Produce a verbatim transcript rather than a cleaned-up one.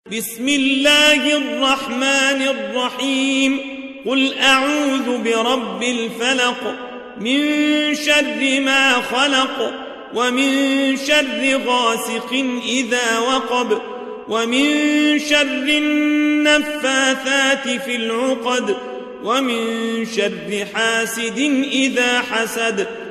بسم الله الرحمن الرحيم قل أعوذ برب الفلق من شر ما خلق ومن شر غاسق إذا وقب ومن شر النفاثات في العقد ومن شر حاسد إذا حسد